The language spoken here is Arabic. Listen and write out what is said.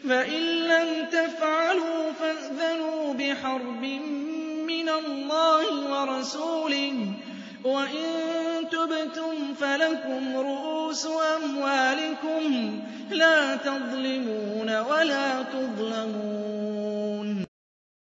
فإن لم تفعلوا فأذنوا بحرب من الله ورسوله وإن تبتم فلكم رؤوس أموالكم لا تظلمون ولا تظلمون